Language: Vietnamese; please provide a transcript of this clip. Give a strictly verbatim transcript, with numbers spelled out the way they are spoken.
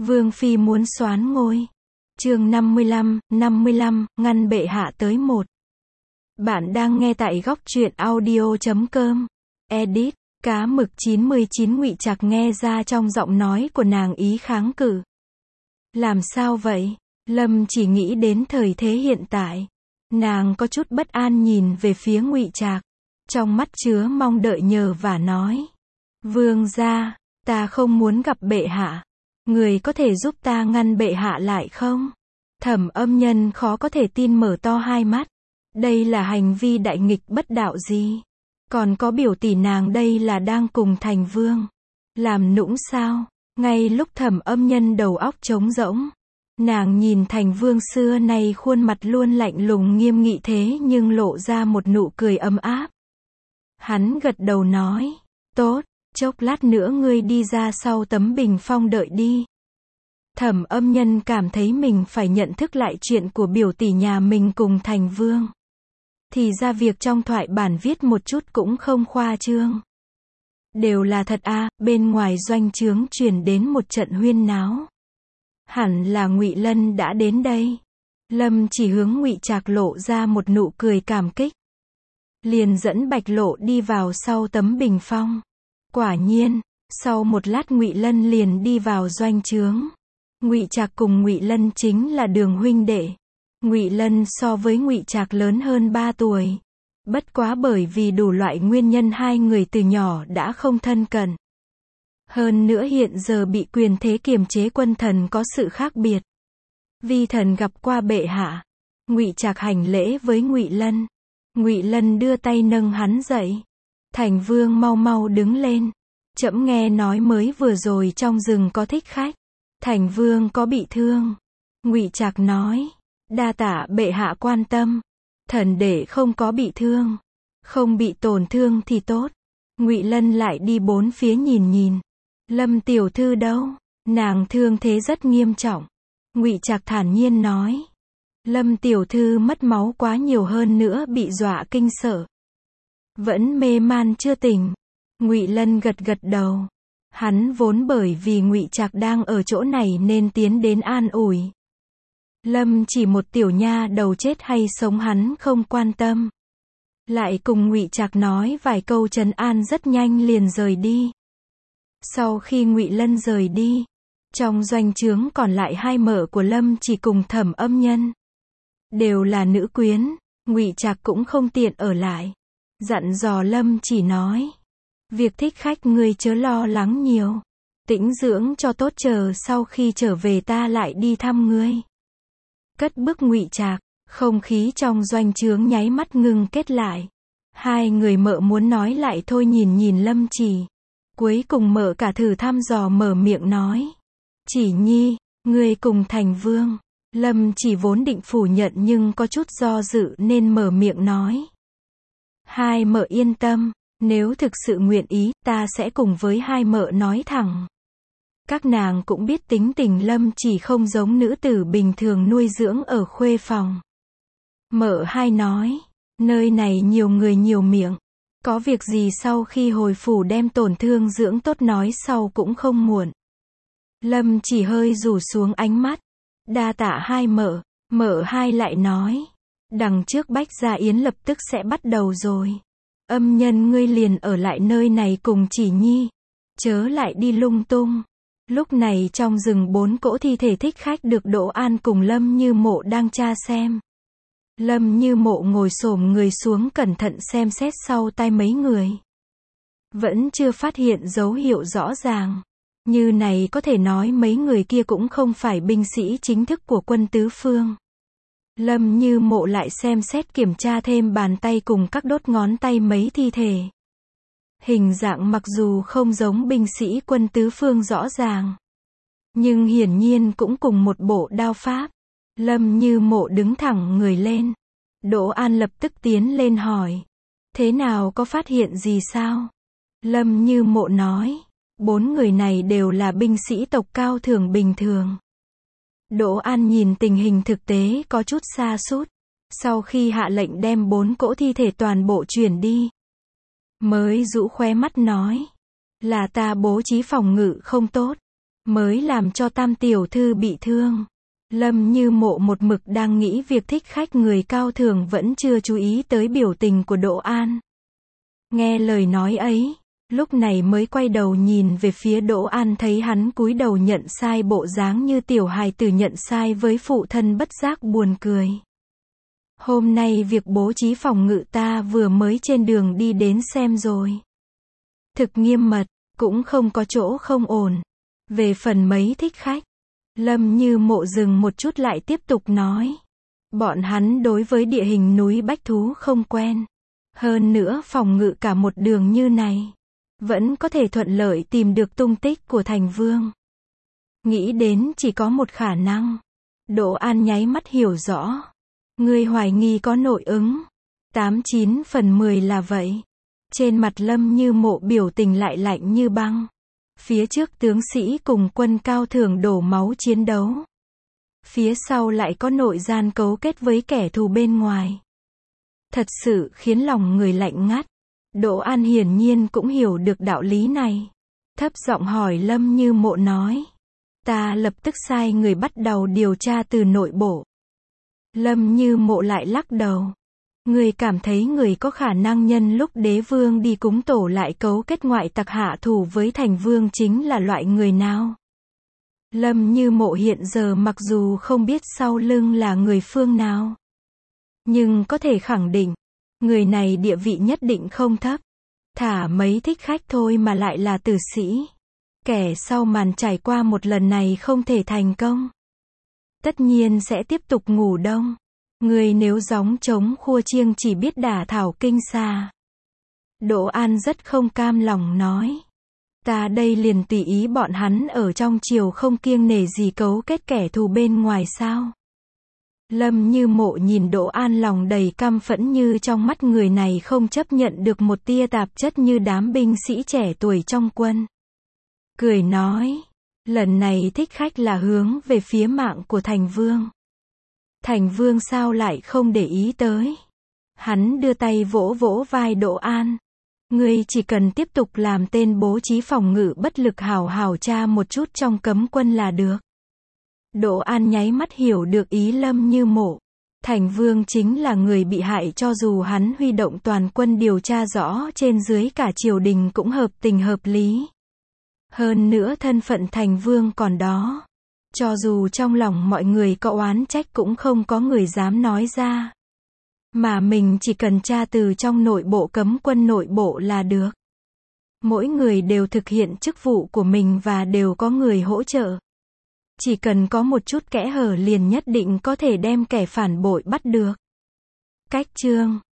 Vương phi muốn soán ngôi. Chương năm mươi lăm, năm mươi lăm, ngăn bệ hạ tới một. Bạn đang nghe tại góc truyện audio chấm com. Edit, cá mực chín mươi chín Ngụy Trạc nghe ra trong giọng nói của nàng ý kháng cự. Làm sao vậy? Lâm chỉ nghĩ đến thời thế hiện tại. Nàng có chút bất an nhìn về phía Ngụy Trạc. Trong mắt chứa mong đợi nhờ và nói. Vương gia, ta không muốn gặp bệ hạ. Người có thể giúp ta ngăn bệ hạ lại không? Thẩm Âm Nhân khó có thể tin mở to hai mắt. Đây là hành vi đại nghịch bất đạo gì? Còn có biểu tỷ nàng đây là đang cùng Thành Vương làm nũng sao? Ngay lúc Thẩm Âm Nhân đầu óc trống rỗng, nàng nhìn Thành Vương xưa nay khuôn mặt luôn lạnh lùng nghiêm nghị thế nhưng lộ ra một nụ cười ấm áp. Hắn gật đầu nói, tốt, chốc lát nữa ngươi đi ra sau tấm bình phong đợi đi. Thẩm Âm Nhân cảm thấy mình phải nhận thức lại chuyện của biểu tỷ nhà mình cùng Thành Vương. Thì ra việc trong thoại bản viết một chút cũng không khoa trương. Đều là thật à, bên ngoài doanh trướng truyền đến một trận huyên náo. Hẳn là Ngụy Lân đã đến đây. Lâm chỉ hướng Ngụy Trạc lộ ra một nụ cười cảm kích. Liền dẫn Bạch Lộ đi vào sau tấm bình phong. Quả nhiên, sau một lát Ngụy Lân liền đi vào doanh trướng. Ngụy Trạc cùng Ngụy Lân chính là đường huynh đệ. Ngụy Lân so với Ngụy Trạc lớn hơn ba tuổi. Bất quá bởi vì đủ loại nguyên nhân hai người từ nhỏ đã không thân cận. Hơn nữa hiện giờ bị quyền thế kiềm chế quân thần có sự khác biệt. Vi thần gặp qua bệ hạ. Ngụy Trạc hành lễ với Ngụy Lân. Ngụy Lân đưa tay nâng hắn dậy. Thành Vương mau mau đứng lên. Trẫm nghe nói mới vừa rồi trong rừng có thích khách. Thành Vương có bị thương. Ngụy Trạc nói. Đa tạ bệ hạ quan tâm. Thần để không có bị thương. Không bị tổn thương thì tốt. Ngụy Lân lại đi bốn phía nhìn nhìn. Lâm tiểu thư đâu? Nàng thương thế rất nghiêm trọng. Ngụy Trạc thản nhiên nói. Lâm tiểu thư mất máu quá nhiều hơn nữa bị dọa kinh sợ. Vẫn mê man chưa tỉnh. Ngụy Lân gật gật đầu. Hắn vốn bởi vì Ngụy Trạc đang ở chỗ này nên tiến đến an ủi. Lâm chỉ một tiểu nha đầu chết hay sống hắn không quan tâm. Lại cùng Ngụy Trạc nói vài câu trấn an rất nhanh liền rời đi. Sau khi Ngụy Lân rời đi, trong doanh trướng còn lại hai mợ của Lâm chỉ cùng Thẩm Âm Nhân. Đều là nữ quyến, Ngụy Trạc cũng không tiện ở lại. Dặn dò Lâm chỉ nói. Việc thích khách ngươi chớ lo lắng nhiều. Tĩnh dưỡng cho tốt chờ sau khi trở về ta lại đi thăm ngươi. Cất bước Ngụy Trạc, không khí trong doanh trướng nháy mắt ngừng kết lại. Hai người mợ muốn nói lại thôi nhìn nhìn Lâm chỉ. Cuối cùng mợ cả thử thăm dò mở miệng nói. Chỉ nhi, ngươi cùng Thành Vương. Lâm chỉ vốn định phủ nhận nhưng có chút do dự nên mở miệng nói. Hai mợ yên tâm, nếu thực sự nguyện ý, ta sẽ cùng với hai mợ nói thẳng. Các nàng cũng biết tính tình Lâm chỉ không giống nữ tử bình thường nuôi dưỡng ở khuê phòng. Mợ hai nói, nơi này nhiều người nhiều miệng. Có việc gì sau khi hồi phủ đem tổn thương dưỡng tốt nói sau cũng không muộn. Lâm chỉ hơi rủ xuống ánh mắt. Đa tạ hai mợ. Mợ hai lại nói. Đằng trước Bách Gia Yến lập tức sẽ bắt đầu rồi. Âm Nhân ngươi liền ở lại nơi này cùng Chỉ nhi. Chớ lại đi lung tung. Lúc này trong rừng bốn cỗ thi thể thích khách được Đỗ An cùng Lâm Như Mộ đang tra xem. Lâm Như Mộ ngồi xổm người xuống cẩn thận xem xét sau tai mấy người. Vẫn chưa phát hiện dấu hiệu rõ ràng. Như này có thể nói mấy người kia cũng không phải binh sĩ chính thức của quân tứ phương. Lâm Như Mộ lại xem xét kiểm tra thêm bàn tay cùng các đốt ngón tay mấy thi thể. Hình dạng mặc dù không giống binh sĩ quân tứ phương rõ ràng. Nhưng hiển nhiên cũng cùng một bộ đao pháp. Lâm Như Mộ đứng thẳng người lên. Đỗ An lập tức tiến lên hỏi. Thế nào có phát hiện gì sao? Lâm Như Mộ nói. Bốn người này đều là binh sĩ tộc cao thường bình thường. Đỗ An nhìn tình hình thực tế có chút sa sút. Sau khi hạ lệnh đem bốn cỗ thi thể toàn bộ chuyển đi. Mới rũ khóe mắt nói. Là ta bố trí phòng ngự không tốt. mới làm cho Tam tiểu thư bị thương. Lâm Như Mộ một mực đang nghĩ việc thích khách người cao thường vẫn chưa chú ý tới biểu tình của Đỗ An. Nghe lời nói ấy, lúc này mới quay đầu nhìn về phía Đỗ An, thấy hắn cúi đầu nhận sai, bộ dáng như tiểu hài tử nhận sai với phụ thân, bất giác buồn cười. Hôm nay việc bố trí phòng ngự ta vừa mới trên đường đi đến xem rồi. Thực nghiêm mật, cũng không có chỗ không ổn. Về phần mấy thích khách, Lâm Như Mộ dừng một chút lại tiếp tục nói. Bọn hắn đối với địa hình núi bách thú không quen. Hơn nữa phòng ngự cả một đường như này, vẫn có thể thuận lợi tìm được tung tích của Thành Vương. Nghĩ đến chỉ có một khả năng. Đỗ An nháy mắt hiểu rõ. Ngươi hoài nghi có nội ứng. Tám chín phần mười là vậy. Trên mặt Lâm Như Mộ biểu tình lại lạnh như băng. Phía trước tướng sĩ cùng quân cao thường đổ máu chiến đấu. Phía sau lại có nội gian cấu kết với kẻ thù bên ngoài. Thật sự khiến lòng người lạnh ngắt. Đỗ An hiển nhiên cũng hiểu được đạo lý này. Thấp giọng hỏi Lâm Như Mộ nói. Ta lập tức sai người bắt đầu điều tra từ nội bộ. Lâm Như Mộ lại lắc đầu. Người cảm thấy người có khả năng nhân lúc đế vương đi cúng tổ lại cấu kết ngoại tặc hạ thủ với Thành Vương chính là loại người nào? Lâm Như Mộ hiện giờ mặc dù không biết sau lưng là người phương nào, nhưng có thể khẳng định, người này địa vị nhất định không thấp. Thả mấy thích khách thôi mà lại là tử sĩ. Kẻ sau màn trải qua một lần này không thể thành công, tất nhiên sẽ tiếp tục ngủ đông. Người nếu gióng trống khua chiêng chỉ biết đả thảo kinh xa. Đỗ An rất không cam lòng nói. Ta đây liền tùy ý bọn hắn ở trong triều không kiêng nể gì cấu kết kẻ thù bên ngoài sao? Lâm Như Mộ nhìn Đỗ An lòng đầy căm phẫn, như trong mắt người này không chấp nhận được một tia tạp chất như đám binh sĩ trẻ tuổi trong quân. Cười nói, lần này thích khách là hướng về phía mạng của Thành Vương. Thành Vương sao lại không để ý tới? Hắn đưa tay vỗ vỗ vai Đỗ An. Ngươi chỉ cần tiếp tục làm tên bố trí phòng ngự bất lực, hào hào tra một chút trong cấm quân là được. Đỗ An nháy mắt hiểu được ý Lâm Như Mộ. Thành Vương chính là người bị hại, cho dù hắn huy động toàn quân điều tra rõ trên dưới cả triều đình cũng hợp tình hợp lý. Hơn nữa thân phận Thành Vương còn đó. Cho dù trong lòng mọi người có oán trách cũng không có người dám nói ra. Mà mình chỉ cần tra từ trong nội bộ cấm quân nội bộ là được. Mỗi người đều thực hiện chức vụ của mình và đều có người hỗ trợ. Chỉ cần có một chút kẽ hở liền nhất định có thể đem kẻ phản bội bắt được. Cách chương